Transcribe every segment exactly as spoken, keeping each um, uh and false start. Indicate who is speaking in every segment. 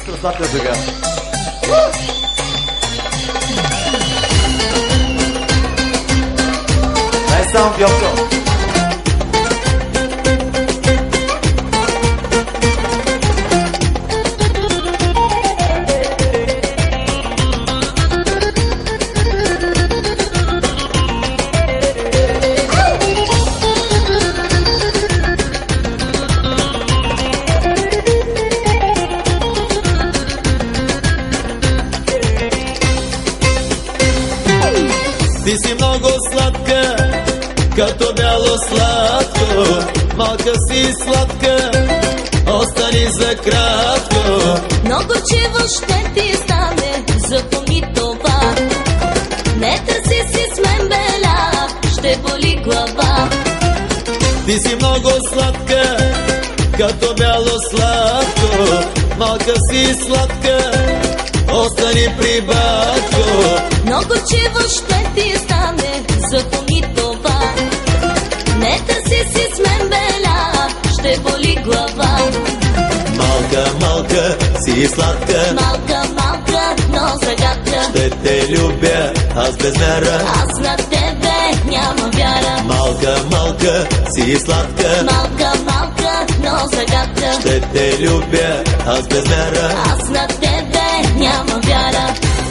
Speaker 1: се разслабя сега. Дай само Бьорко.
Speaker 2: Ти си много сладка, като бяло сладко, малка си сладка, остани за кратко.
Speaker 3: Много чево ще ти стане, запомни това. Не търси си с мен беля, ще боли глава.
Speaker 2: Ти си много сладка, като бяло сладко, малка си сладка, остани при батко.
Speaker 3: Много чево ще ти стане, запомни това. Не търси си с мен беля, ще боли глава.
Speaker 2: Малка, малка, си сладка,
Speaker 3: малка, малка, но загадка.
Speaker 2: Ще те любя, аз без мера,
Speaker 3: аз на тебе няма вяра.
Speaker 2: Малка, малка, си сладка,
Speaker 3: малка, малка, но загадка.
Speaker 2: Ще те любя, аз без мера,
Speaker 3: аз на тебе няма вяра.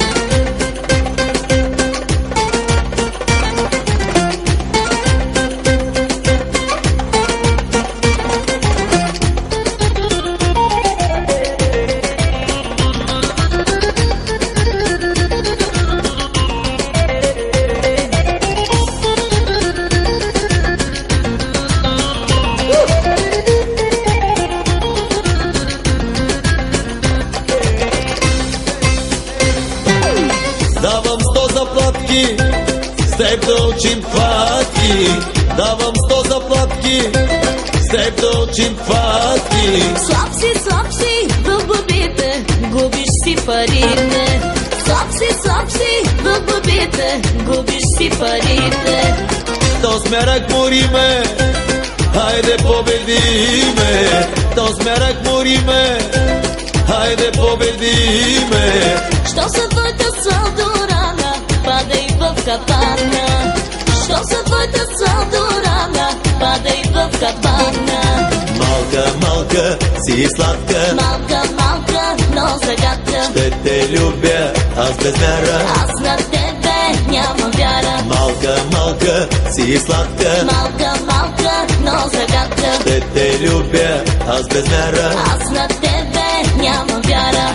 Speaker 2: Давам сто заплатки, с теб да учим хватки. Давам сто заплатки, с теб да учим хватки.
Speaker 3: Слаб си, слаб си, в бабите, губиш си парите. Слаб си, слаб си, в бабите, губиш си парите.
Speaker 2: То смерък мори ме, хайде победи ме. То смерък мори ме, хайде победи ме.
Speaker 3: Що са твоята салдорана, падай в капана. Що са твоята салдорана, падай в капана.
Speaker 2: Малка, малка, си сладка,
Speaker 3: малка, малка, но загадка.
Speaker 2: Ще те любя, аз без мера,
Speaker 3: аз на тебе няма вяра.
Speaker 2: Малка, малка, си сладка,
Speaker 3: малка, малка, но загадка.
Speaker 2: Ще те любя, аз без мера,
Speaker 3: аз на тебе няма вяра.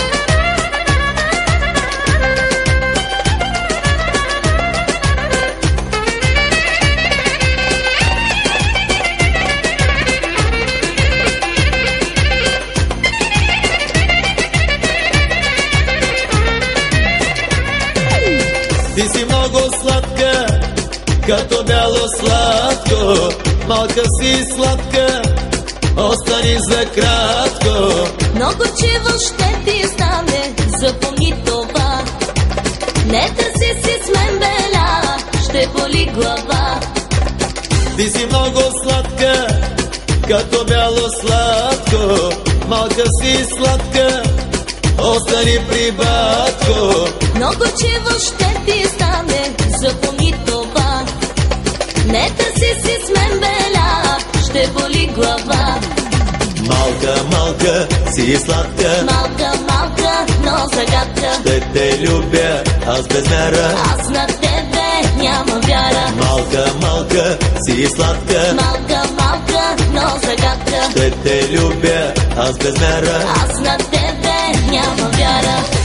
Speaker 2: Ти си много сладка, като бяло сладко, малка си сладка, остани за кратко.
Speaker 3: Много чево ще ти стане, запомни това. Не търси си с мен беля, ще боли глава.
Speaker 2: Ти си много сладка, като бяло сладко, малка си сладка, остани при батко.
Speaker 3: Много чево ще ти стане, запомни това. Не търси си с мен беля, ще боли глава.
Speaker 2: Малка, малка, си сладка,
Speaker 3: малка, малка, но загадка.
Speaker 2: Ще те любя, аз без мера,
Speaker 3: аз на тебе няма вяра.
Speaker 2: Малка, малка, си сладка,
Speaker 3: малка, малка, но загадка.
Speaker 2: Ще те любя, аз без мера,
Speaker 3: аз на тебе няма вяра.